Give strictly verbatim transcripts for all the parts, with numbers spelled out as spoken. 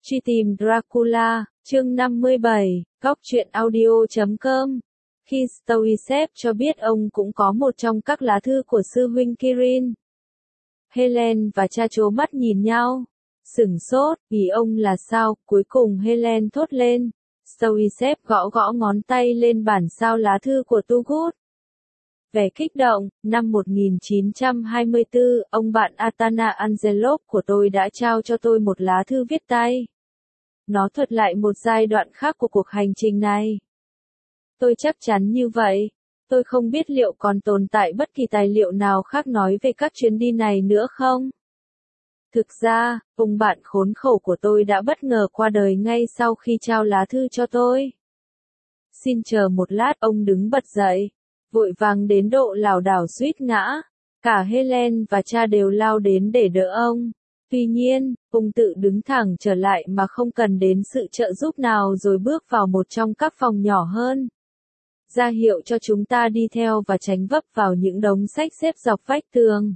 Truy tìm Dracula, chương năm mươi bảy, góc truyện audio chấm com. Khi Stoiceps cho biết ông cũng có một trong các lá thư của sư huynh Kirin, Helen và cha trố mắt nhìn nhau, sửng sốt, ý ông là sao? Cuối cùng Helen thốt lên. Stoiceps gõ gõ ngón tay lên bản sao lá thư của Tugut. Vẻ kích động, năm một nghìn chín trăm hai mươi tư, ông bạn Atana Angelov của tôi đã trao cho tôi một lá thư viết tay. Nó thuật lại một giai đoạn khác của cuộc hành trình này. Tôi chắc chắn như vậy. Tôi không biết liệu còn tồn tại bất kỳ tài liệu nào khác nói về các chuyến đi này nữa không? Thực ra, ông bạn khốn khổ của tôi đã bất ngờ qua đời ngay sau khi trao lá thư cho tôi. Xin chờ một lát, ông đứng bật dậy, vội vàng đến độ lảo đảo suýt ngã. Cả Helen và cha đều lao đến để đỡ ông. Tuy nhiên, ông tự đứng thẳng trở lại mà không cần đến sự trợ giúp nào rồi bước vào một trong các phòng nhỏ hơn. Ra hiệu cho chúng ta đi theo và tránh vấp vào những đống sách xếp dọc vách tường.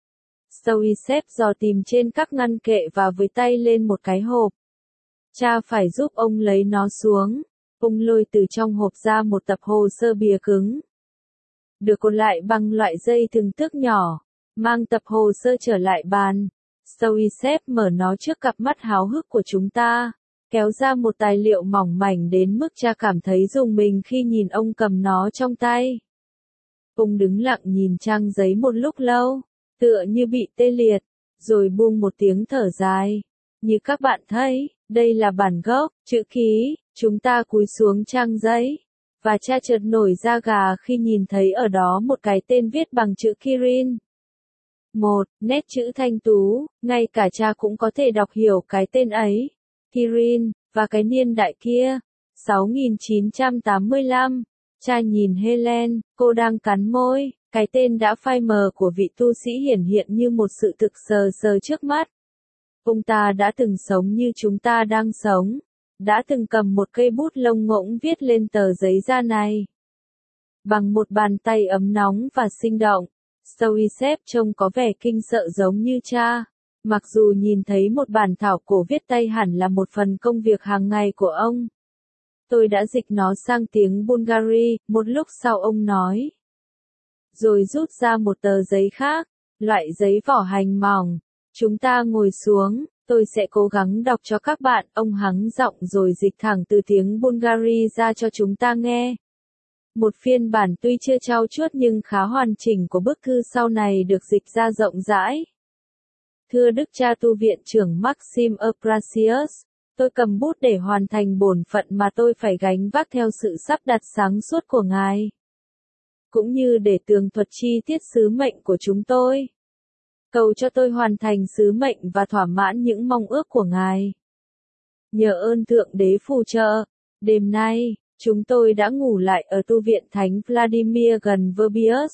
Stoiceps dò tìm trên các ngăn kệ và với tay lên một cái hộp. Cha phải giúp ông lấy nó xuống. Ông lôi từ trong hộp ra một tập hồ sơ bìa cứng, được cột lại bằng loại dây thừng tước nhỏ. Mang tập hồ sơ trở lại bàn, Stoiceps mở nó trước cặp mắt háo hức của chúng ta, kéo ra một tài liệu mỏng mảnh đến mức cha cảm thấy rùng mình khi nhìn ông cầm nó trong tay. Ông đứng lặng nhìn trang giấy một lúc lâu, tựa như bị tê liệt, rồi buông một tiếng thở dài. Như các bạn thấy, đây là bản gốc, chữ ký. Chúng ta cúi xuống trang giấy, và cha chợt nổi da gà khi nhìn thấy ở đó một cái tên viết bằng chữ Kirin. Một nét chữ thanh tú, ngay cả cha cũng có thể đọc hiểu cái tên ấy. Kirin, và cái niên đại kia, sáu nghìn chín trăm tám mươi lăm. Cha nhìn Helen, cô đang cắn môi, cái tên đã phai mờ của vị tu sĩ hiển hiện như một sự thực sờ sờ trước mắt. Ông ta đã từng sống như chúng ta đang sống, đã từng cầm một cây bút lông ngỗng viết lên tờ giấy da này. Bằng một bàn tay ấm nóng và sinh động, Stoiceps trông có vẻ kinh sợ giống như cha. Mặc dù nhìn thấy một bản thảo cổ viết tay hẳn là một phần công việc hàng ngày của ông. Tôi đã dịch nó sang tiếng Bulgari, một lúc sau ông nói. Rồi rút ra một tờ giấy khác, loại giấy vỏ hành mỏng. Chúng ta ngồi xuống, tôi sẽ cố gắng đọc cho các bạn, ông hắng giọng rồi dịch thẳng từ tiếng Bulgari ra cho chúng ta nghe. Một phiên bản tuy chưa trau chuốt nhưng khá hoàn chỉnh của bức thư sau này được dịch ra rộng rãi. Thưa Đức cha tu viện trưởng Maxim Abrasius, tôi cầm bút để hoàn thành bổn phận mà tôi phải gánh vác theo sự sắp đặt sáng suốt của Ngài, cũng như để tường thuật chi tiết sứ mệnh của chúng tôi. Cầu cho tôi hoàn thành sứ mệnh và thỏa mãn những mong ước của Ngài. Nhờ ơn Thượng Đế phù trợ, đêm nay, chúng tôi đã ngủ lại ở tu viện Thánh Vladimir gần Verbius.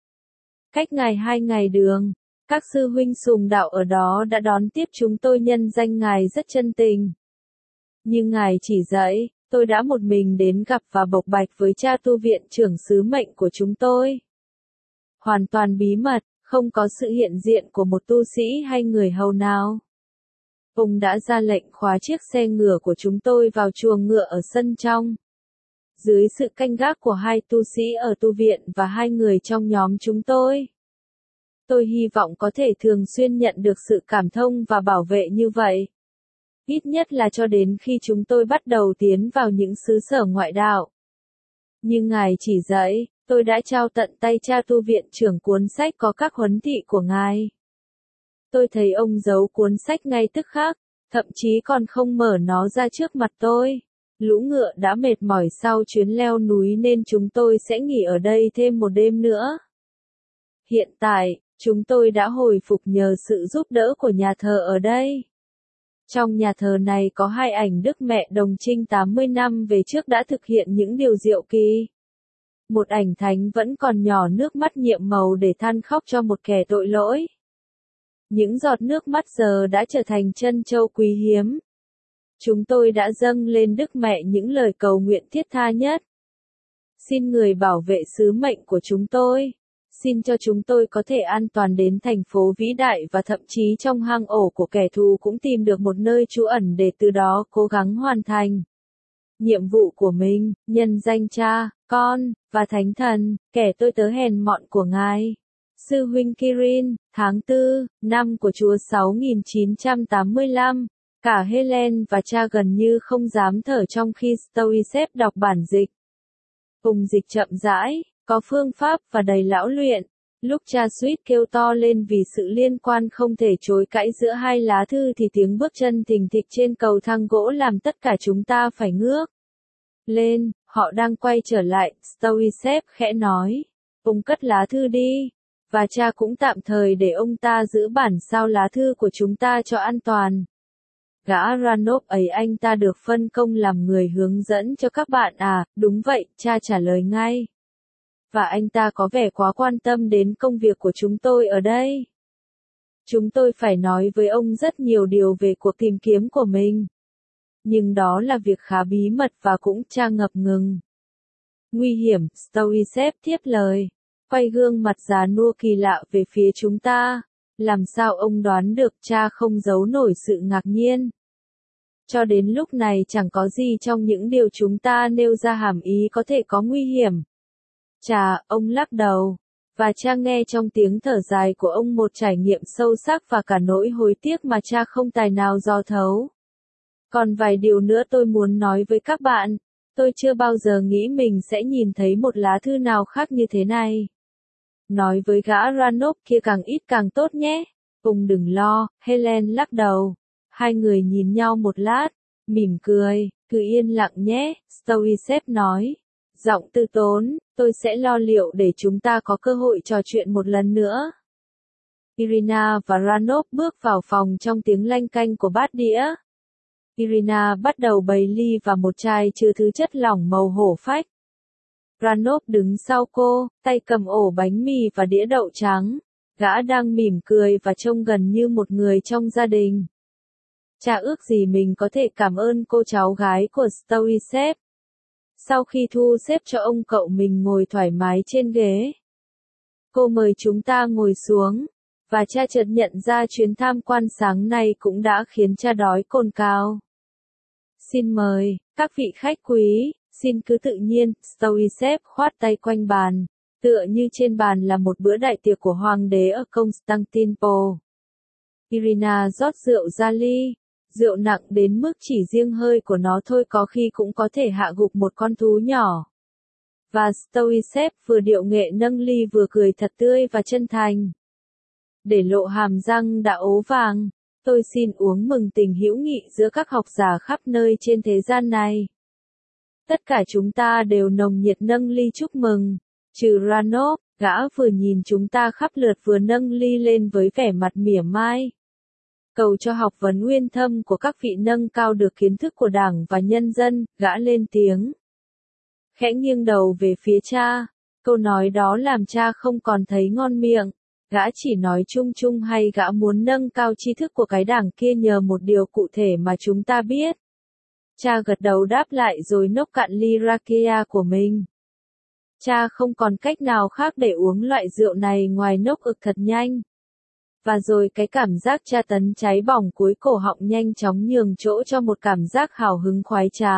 Cách Ngài hai ngày đường, các sư huynh sùng đạo ở đó đã đón tiếp chúng tôi nhân danh Ngài rất chân tình. Nhưng Ngài chỉ dạy, tôi đã một mình đến gặp và bộc bạch với cha tu viện trưởng sứ mệnh của chúng tôi. Hoàn toàn bí mật, không có sự hiện diện của một tu sĩ hay người hầu nào. Ông đã ra lệnh khóa chiếc xe ngựa của chúng tôi vào chuồng ngựa ở sân trong. Dưới sự canh gác của hai tu sĩ ở tu viện và hai người trong nhóm chúng tôi. Tôi hy vọng có thể thường xuyên nhận được sự cảm thông và bảo vệ như vậy. Ít nhất là cho đến khi chúng tôi bắt đầu tiến vào những xứ sở ngoại đạo. Như Ngài chỉ dạy, tôi đã trao tận tay cha tu viện trưởng cuốn sách có các huấn thị của Ngài. Tôi thấy ông giấu cuốn sách ngay tức khắc, thậm chí còn không mở nó ra trước mặt tôi. Lũ ngựa đã mệt mỏi sau chuyến leo núi nên chúng tôi sẽ nghỉ ở đây thêm một đêm nữa. Hiện tại, chúng tôi đã hồi phục nhờ sự giúp đỡ của nhà thờ ở đây. Trong nhà thờ này có hai ảnh Đức Mẹ Đồng Trinh tám mươi năm về trước đã thực hiện những điều diệu kỳ. Một ảnh thánh vẫn còn nhỏ nước mắt nhiệm màu để than khóc cho một kẻ tội lỗi. Những giọt nước mắt giờ đã trở thành trân châu quý hiếm. Chúng tôi đã dâng lên Đức Mẹ những lời cầu nguyện thiết tha nhất. Xin Người bảo vệ sứ mệnh của chúng tôi. Xin cho chúng tôi có thể an toàn đến thành phố vĩ đại và thậm chí trong hang ổ của kẻ thù cũng tìm được một nơi trú ẩn để từ đó cố gắng hoàn thành nhiệm vụ của mình, nhân danh Cha, Con, và Thánh Thần, kẻ tôi tớ hèn mọn của Ngài. Sư huynh Kirin, tháng tư, năm của Chúa sáu nghìn chín trăm tám mươi lăm, cả Helen và cha gần như không dám thở trong khi Stoicep đọc bản dịch. Cùng dịch chậm rãi, có phương pháp và đầy lão luyện. Lúc cha suýt kêu to lên vì sự liên quan không thể chối cãi giữa hai lá thư thì tiếng bước chân thình thịch trên cầu thang gỗ làm tất cả chúng ta phải ngước lên. Họ đang quay trở lại, Stoicep khẽ nói. Ông cất lá thư đi. Và cha cũng tạm thời để ông ta giữ bản sao lá thư của chúng ta cho an toàn. Gã Ranov ấy anh ta được phân công làm người hướng dẫn cho các bạn à, đúng vậy, cha trả lời ngay. Và anh ta có vẻ quá quan tâm đến công việc của chúng tôi ở đây. Chúng tôi phải nói với ông rất nhiều điều về cuộc tìm kiếm của mình. Nhưng đó là việc khá bí mật và cũng cha ngập ngừng. Nguy hiểm, Stoicep tiếp lời. Quay gương mặt già nua kỳ lạ về phía chúng ta. Làm sao ông đoán được? Cha không giấu nổi sự ngạc nhiên. Cho đến lúc này chẳng có gì trong những điều chúng ta nêu ra hàm ý có thể có nguy hiểm. Cha, ông lắc đầu. Và cha nghe trong tiếng thở dài của ông một trải nghiệm sâu sắc và cả nỗi hối tiếc mà cha không tài nào dò thấu. Còn vài điều nữa tôi muốn nói với các bạn. Tôi chưa bao giờ nghĩ mình sẽ nhìn thấy một lá thư nào khác như thế này. Nói với gã Ranov kia càng ít càng tốt nhé. Ông đừng lo, Helen lắc đầu. Hai người nhìn nhau một lát, mỉm cười, cứ yên lặng nhé, Stoicep nói. Giọng từ tốn, tôi sẽ lo liệu để chúng ta có cơ hội trò chuyện một lần nữa. Irina và Ranov bước vào phòng trong tiếng lanh canh của bát đĩa. Irina bắt đầu bày ly và một chai chứa thứ chất lỏng màu hổ phách. Ranov đứng sau cô, tay cầm ổ bánh mì và đĩa đậu trắng. Gã đang mỉm cười và trông gần như một người trong gia đình. Cha ước gì mình có thể cảm ơn cô cháu gái của Stoicep. Sau khi thu xếp cho ông cậu mình ngồi thoải mái trên ghế, cô mời chúng ta ngồi xuống, và cha chợt nhận ra chuyến tham quan sáng nay cũng đã khiến cha đói cồn cào. Xin mời, các vị khách quý, xin cứ tự nhiên, Stoicep khoát tay quanh bàn, tựa như trên bàn là một bữa đại tiệc của hoàng đế ở Constantinople. Irina rót rượu ra ly. Rượu nặng đến mức chỉ riêng hơi của nó thôi có khi cũng có thể hạ gục một con thú nhỏ. Và Stoicep vừa điệu nghệ nâng ly vừa cười thật tươi và chân thành. Để lộ hàm răng đã ố vàng, tôi xin uống mừng tình hữu nghị giữa các học giả khắp nơi trên thế gian này. Tất cả chúng ta đều nồng nhiệt nâng ly chúc mừng, trừ Ranov, gã vừa nhìn chúng ta khắp lượt vừa nâng ly lên với vẻ mặt mỉa mai. Cầu cho học vấn uyên thâm của các vị nâng cao được kiến thức của Đảng và nhân dân, gã lên tiếng. Khẽ nghiêng đầu về phía cha, câu nói đó làm cha không còn thấy ngon miệng, gã chỉ nói chung chung hay gã muốn nâng cao tri thức của cái đảng kia nhờ một điều cụ thể mà chúng ta biết. Cha gật đầu đáp lại rồi nốc cạn ly rakia của mình. Cha không còn cách nào khác để uống loại rượu này ngoài nốc ực thật nhanh. Và rồi cái cảm giác tra tấn cháy bỏng cuối cổ họng nhanh chóng nhường chỗ cho một cảm giác hào hứng khoái trá.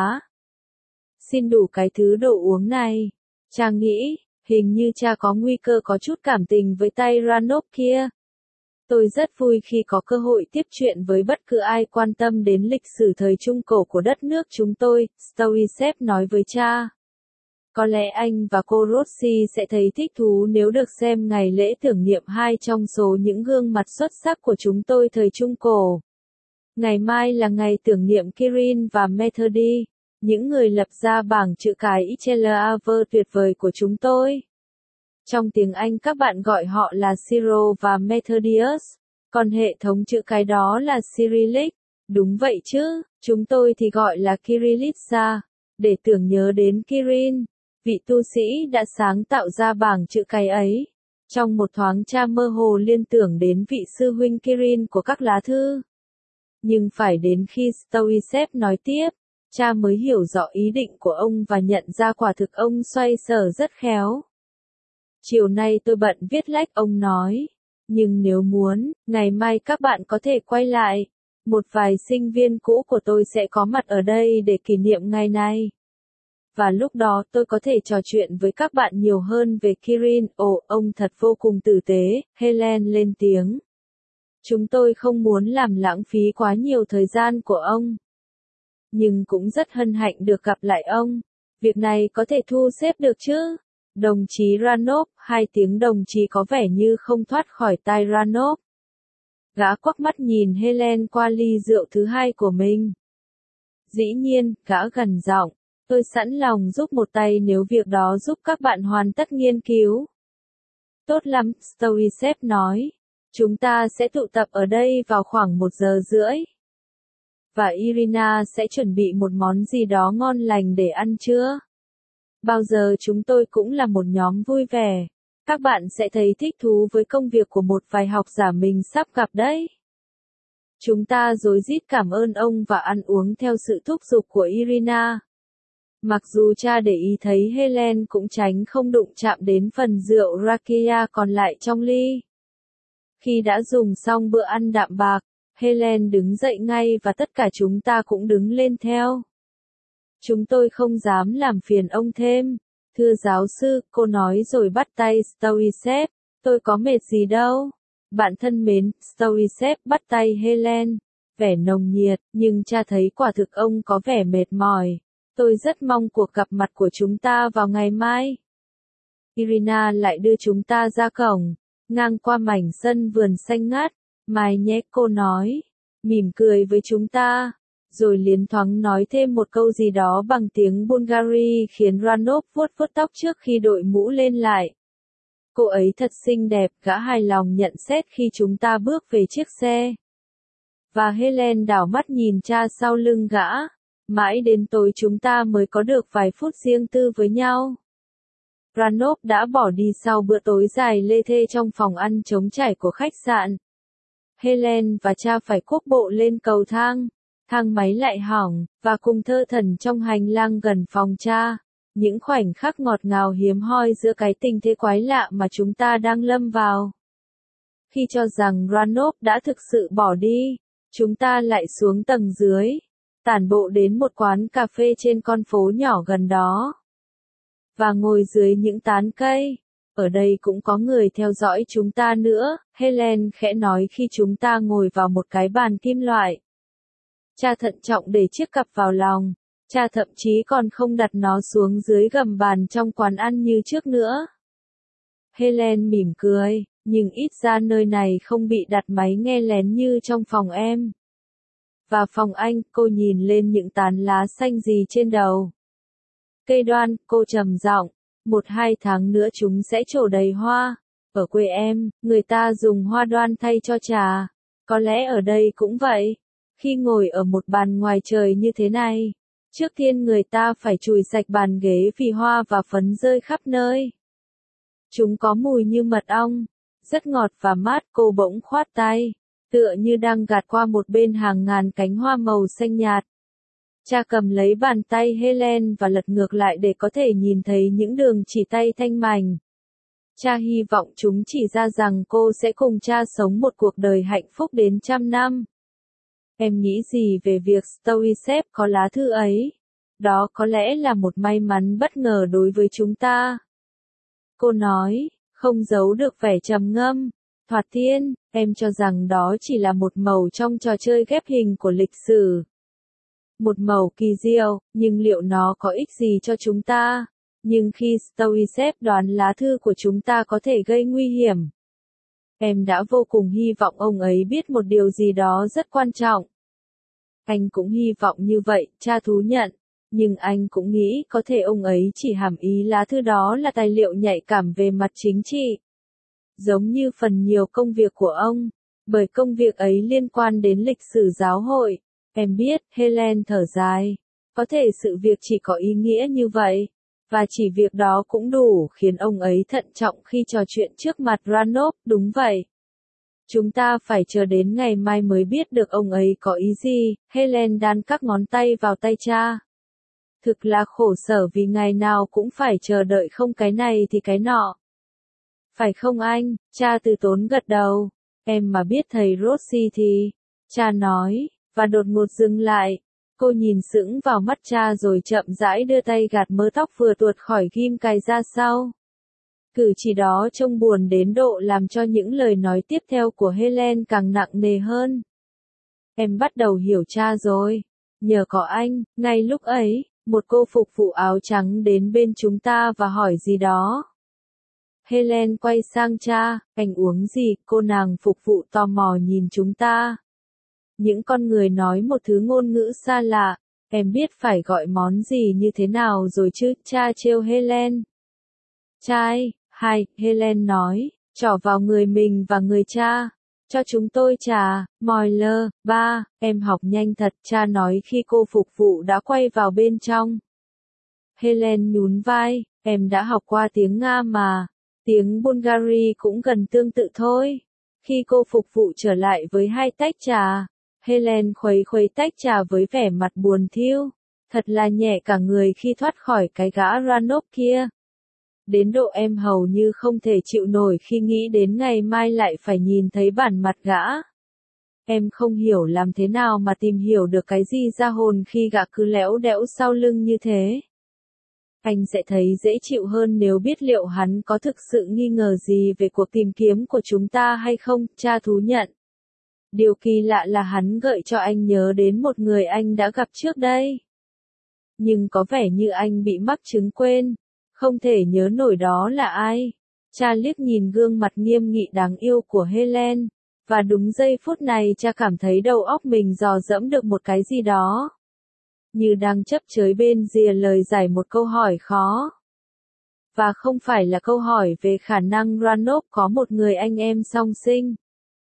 Xin đủ cái thứ đồ uống này. Cha nghĩ, hình như cha có nguy cơ có chút cảm tình với tay Ranov kia. Tôi rất vui khi có cơ hội tiếp chuyện với bất cứ ai quan tâm đến lịch sử thời Trung Cổ của đất nước chúng tôi, Stoicep nói với cha. Có lẽ anh và cô Rossi sẽ thấy thích thú nếu được xem ngày lễ tưởng niệm hai trong số những gương mặt xuất sắc của chúng tôi thời Trung Cổ. Ngày mai là ngày tưởng niệm Kirin và Methody, những người lập ra bảng chữ cái Icelaver tuyệt vời của chúng tôi. Trong tiếng Anh các bạn gọi họ là Cyril và Methodius, còn hệ thống chữ cái đó là Cyrillic. Đúng vậy chứ, chúng tôi thì gọi là Kirillitsa, để tưởng nhớ đến Kirin, vị tu sĩ đã sáng tạo ra bảng chữ cái ấy. Trong một thoáng cha mơ hồ liên tưởng đến vị sư huynh Kirin của các lá thư. Nhưng phải đến khi Stoicep nói tiếp, cha mới hiểu rõ ý định của ông và nhận ra quả thực ông xoay sở rất khéo. Chiều nay tôi bận viết lách, ông nói. Nhưng nếu muốn, ngày mai các bạn có thể quay lại. Một vài sinh viên cũ của tôi sẽ có mặt ở đây để kỷ niệm ngày này. Và lúc đó tôi có thể trò chuyện với các bạn nhiều hơn về Kirin. Ồ, ông thật vô cùng tử tế, Helen lên tiếng. Chúng tôi không muốn làm lãng phí quá nhiều thời gian của ông. Nhưng cũng rất hân hạnh được gặp lại ông. Việc này có thể thu xếp được chứ? Đồng chí Ranov, hai tiếng đồng chí có vẻ như không thoát khỏi tai Ranov. Gã quắc mắt nhìn Helen qua ly rượu thứ hai của mình. Dĩ nhiên, gã gần giọng. Tôi sẵn lòng giúp một tay nếu việc đó giúp các bạn hoàn tất nghiên cứu. Tốt lắm, Stoicev nói. Chúng ta sẽ tụ tập ở đây vào khoảng một giờ rưỡi. Và Irina sẽ chuẩn bị một món gì đó ngon lành để ăn trưa. Bao giờ chúng tôi cũng là một nhóm vui vẻ. Các bạn sẽ thấy thích thú với công việc của một vài học giả mình sắp gặp đấy. Chúng ta rối rít cảm ơn ông và ăn uống theo sự thúc giục của Irina. Mặc dù cha để ý thấy Helen cũng tránh không đụng chạm đến phần rượu rakia còn lại trong ly. Khi đã dùng xong bữa ăn đạm bạc, Helen đứng dậy ngay và tất cả chúng ta cũng đứng lên theo. Chúng tôi không dám làm phiền ông thêm. Thưa giáo sư, cô nói rồi bắt tay Stoicev. Tôi có mệt gì đâu. Bạn thân mến, Stoicev bắt tay Helen. Vẻ nồng nhiệt, nhưng cha thấy quả thực ông có vẻ mệt mỏi. Tôi rất mong cuộc gặp mặt của chúng ta vào ngày mai. Irina lại đưa chúng ta ra cổng, ngang qua mảnh sân vườn xanh ngát. Mai nhé, cô nói, mỉm cười với chúng ta, rồi liến thoáng nói thêm một câu gì đó bằng tiếng Bulgari khiến Ranov vuốt vuốt tóc trước khi đội mũ lên lại. Cô ấy thật xinh đẹp, gã hài lòng nhận xét khi chúng ta bước về chiếc xe. Và Helen đảo mắt nhìn cha sau lưng gã. Mãi đến tối chúng ta mới có được vài phút riêng tư với nhau. Ranov đã bỏ đi sau bữa tối dài lê thê trong phòng ăn trống trải của khách sạn. Helen và cha phải cuốc bộ lên cầu thang. Thang máy lại hỏng, và cùng thơ thẩn trong hành lang gần phòng cha. Những khoảnh khắc ngọt ngào hiếm hoi giữa cái tình thế quái lạ mà chúng ta đang lâm vào. Khi cho rằng Ranov đã thực sự bỏ đi, chúng ta lại xuống tầng dưới. Tản bộ đến một quán cà phê trên con phố nhỏ gần đó. Và ngồi dưới những tán cây. Ở đây cũng có người theo dõi chúng ta nữa, Helen khẽ nói khi chúng ta ngồi vào một cái bàn kim loại. Cha thận trọng để chiếc cặp vào lòng. Cha thậm chí còn không đặt nó xuống dưới gầm bàn trong quán ăn như trước nữa. Helen mỉm cười, nhưng ít ra nơi này không bị đặt máy nghe lén như trong phòng em. Và phòng anh, cô nhìn lên những tán lá xanh gì trên đầu. Cây đoan, cô trầm giọng, một hai tháng nữa chúng sẽ trổ đầy hoa. Ở quê em, người ta dùng hoa đoan thay cho trà. Có lẽ ở đây cũng vậy. Khi ngồi ở một bàn ngoài trời như thế này, trước tiên người ta phải chùi sạch bàn ghế vì hoa và phấn rơi khắp nơi. Chúng có mùi như mật ong, rất ngọt và mát. Cô bỗng khoát tay, tựa như đang gạt qua một bên hàng ngàn cánh hoa màu xanh nhạt. Cha cầm lấy bàn tay Helen và lật ngược lại để có thể nhìn thấy những đường chỉ tay thanh mảnh. Cha hy vọng chúng chỉ ra rằng cô sẽ cùng cha sống một cuộc đời hạnh phúc đến trăm năm. Em nghĩ gì về việc Stoicev có lá thư ấy? Đó có lẽ là một may mắn bất ngờ đối với chúng ta. Cô nói, không giấu được vẻ trầm ngâm. Thoạt tiên, em cho rằng đó chỉ là một màu trong trò chơi ghép hình của lịch sử. Một màu kỳ diệu, nhưng liệu nó có ích gì cho chúng ta? Nhưng khi Stoicev đoán lá thư của chúng ta có thể gây nguy hiểm. Em đã vô cùng hy vọng ông ấy biết một điều gì đó rất quan trọng. Anh cũng hy vọng như vậy, cha thú nhận. Nhưng anh cũng nghĩ có thể ông ấy chỉ hàm ý lá thư đó là tài liệu nhạy cảm về mặt chính trị. Giống như phần nhiều công việc của ông. Bởi công việc ấy liên quan đến lịch sử giáo hội. Em biết, Helen thở dài. Có thể sự việc chỉ có ý nghĩa như vậy. Và chỉ việc đó cũng đủ khiến ông ấy thận trọng khi trò chuyện trước mặt Ranov, đúng vậy. Chúng ta phải chờ đến ngày mai mới biết được ông ấy có ý gì. Helen đan các ngón tay vào tay cha. Thực là khổ sở vì ngày nào cũng phải chờ đợi không cái này thì cái nọ. Phải không anh? Cha từ tốn gật đầu. Em mà biết thầy Rossi thì... Cha nói, và đột ngột dừng lại. Cô nhìn sững vào mắt cha rồi chậm rãi đưa tay gạt mớ tóc vừa tuột khỏi ghim cài ra sau. Cử chỉ đó trông buồn đến độ làm cho những lời nói tiếp theo của Helen càng nặng nề hơn. Em bắt đầu hiểu cha rồi. Nhờ có anh, ngay lúc ấy, một cô phục vụ áo trắng đến bên chúng ta và hỏi gì đó. Helen quay sang cha, anh uống gì? Cô nàng phục vụ tò mò nhìn chúng ta. Những con người nói một thứ ngôn ngữ xa lạ, em biết phải gọi món gì như thế nào rồi chứ? Cha trêu Helen. Chai, hai, Helen nói, trỏ vào người mình và người cha. Cho chúng tôi trà, Moiler, ba, em học nhanh thật, cha nói khi cô phục vụ đã quay vào bên trong. Helen nhún vai, em đã học qua tiếng Nga mà, tiếng Bulgari cũng gần tương tự thôi. Khi cô phục vụ trở lại với hai tách trà, Helen khuấy khuấy tách trà với vẻ mặt buồn thiu, thật là nhẹ cả người khi thoát khỏi cái gã Ranov kia. Đến độ em hầu như không thể chịu nổi khi nghĩ đến ngày mai lại phải nhìn thấy bản mặt gã. Em không hiểu làm thế nào mà tìm hiểu được cái gì ra hồn khi gã cứ lẽo đẽo sau lưng như thế. Anh sẽ thấy dễ chịu hơn nếu biết liệu hắn có thực sự nghi ngờ gì về cuộc tìm kiếm của chúng ta hay không, cha thú nhận. Điều kỳ lạ là hắn gợi cho anh nhớ đến một người anh đã gặp trước đây. Nhưng có vẻ như anh bị mắc chứng quên. Không thể nhớ nổi đó là ai. Cha liếc nhìn gương mặt nghiêm nghị đáng yêu của Helen, và đúng giây phút này cha cảm thấy đầu óc mình dò dẫm được một cái gì đó. Như đang chấp chới bên rìa lời giải một câu hỏi khó. Và không phải là câu hỏi về khả năng Ranov có một người anh em song sinh.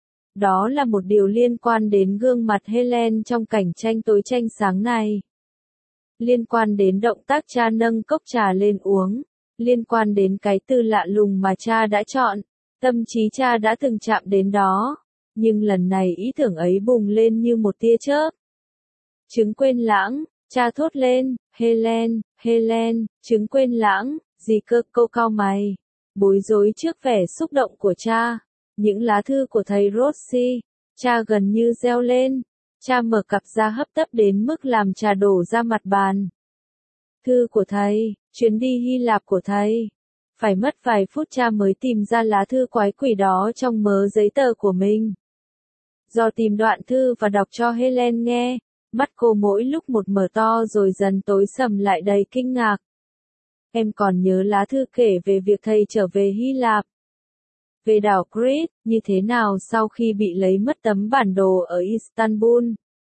Đó là một điều liên quan đến gương mặt Helen trong cảnh tranh tối tranh sáng này. Liên quan đến động tác cha nâng cốc trà lên uống, liên quan đến cái từ lạ lùng mà cha đã chọn, tâm trí cha đã từng chạm đến đó, nhưng lần này ý tưởng ấy bùng lên như một tia chớp. Chứng quên lãng, cha thốt lên, Helen, Helen, chứng quên lãng, gì cơ? Cô cau mày, bối rối trước vẻ xúc động của cha. Những lá thư của thầy Rossi, cha gần như reo lên. Cha mở cặp ra hấp tấp đến mức làm trà đổ ra mặt bàn. Thư của thầy, chuyến đi Hy Lạp của thầy. Phải mất vài phút cha mới tìm ra lá thư quái quỷ đó trong mớ giấy tờ của mình. Do tìm đoạn thư và đọc cho Helen nghe, mắt cô mỗi lúc một mở to rồi dần tối sầm lại đầy kinh ngạc. Em còn nhớ lá thư kể về việc thầy trở về Hy Lạp. Về đảo Crete, như thế nào sau khi bị lấy mất tấm bản đồ ở Istanbul.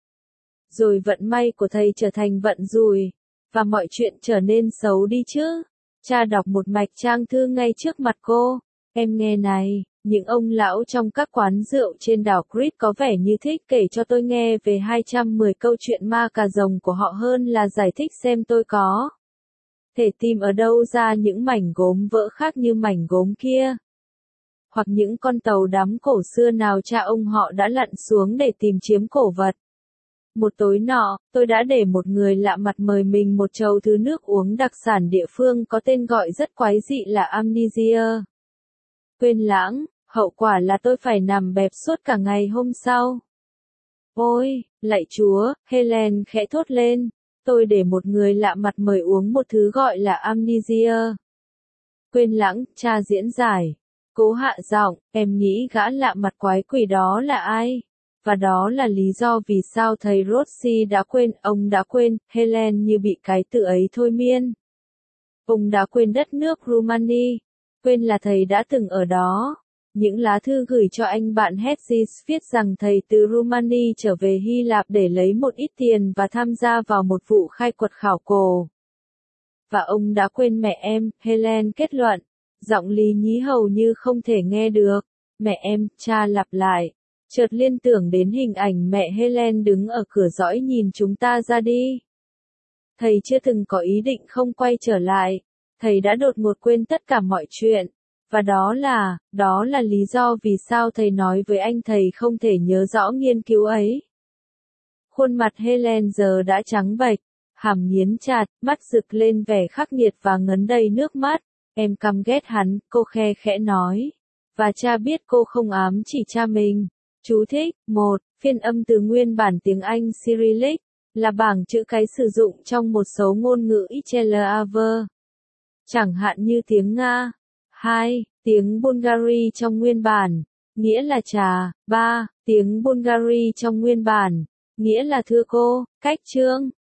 Rồi vận may của thầy trở thành vận rủi, và mọi chuyện trở nên xấu đi chứ. Cha đọc một mạch trang thư ngay trước mặt cô. Em nghe này, những ông lão trong các quán rượu trên đảo Crete có vẻ như thích kể cho tôi nghe về hai trăm mười câu chuyện ma cà rồng của họ hơn là giải thích xem tôi có thể tìm ở đâu ra những mảnh gốm vỡ khác như mảnh gốm kia. Hoặc những con tàu đắm cổ xưa nào cha ông họ đã lặn xuống để tìm chiếm cổ vật. Một tối nọ, tôi đã để một người lạ mặt mời mình một chầu thứ nước uống đặc sản địa phương có tên gọi rất quái dị là amnesia. Quên lãng, hậu quả là tôi phải nằm bẹp suốt cả ngày hôm sau. Ôi, lạy Chúa, Helen khẽ thốt lên, tôi để một người lạ mặt mời uống một thứ gọi là amnesia. Quên lãng, cha diễn giải. Cố hạ giọng, em nghĩ gã lạ mặt quái quỷ đó là ai? Và đó là lý do vì sao thầy Rossi đã quên, ông đã quên, Helen như bị cái tự ấy thôi miên. Ông đã quên đất nước Rumani, quên là thầy đã từng ở đó. Những lá thư gửi cho anh bạn Hedges viết rằng thầy từ Rumani trở về Hy Lạp để lấy một ít tiền và tham gia vào một vụ khai quật khảo cổ. Và ông đã quên mẹ em, Helen kết luận. Giọng lý nhí hầu như không thể nghe được. Mẹ em, cha lặp lại. Chợt liên tưởng đến hình ảnh mẹ Helen đứng ở cửa dõi nhìn chúng ta ra đi. Thầy chưa từng có ý định không quay trở lại. Thầy đã đột ngột quên tất cả mọi chuyện. Và đó là, đó là lý do vì sao thầy nói với anh thầy không thể nhớ rõ nghiên cứu ấy. Khuôn mặt Helen giờ đã trắng bệch, hàm nghiến chặt, mắt rực lên vẻ khắc nghiệt và ngấn đầy nước mắt. Em căm ghét hắn, cô khe khẽ nói. và cha biết cô không ám chỉ cha mình. Chú thích: một. Phiên âm từ nguyên bản tiếng Anh Cyrillic, là bảng chữ cái sử dụng trong một số ngôn ngữ Ichelaver, chẳng hạn như tiếng Nga. hai. Tiếng Bulgari trong nguyên bản, nghĩa là trà. ba. Tiếng Bulgari trong nguyên bản, nghĩa là thưa cô. Cách chương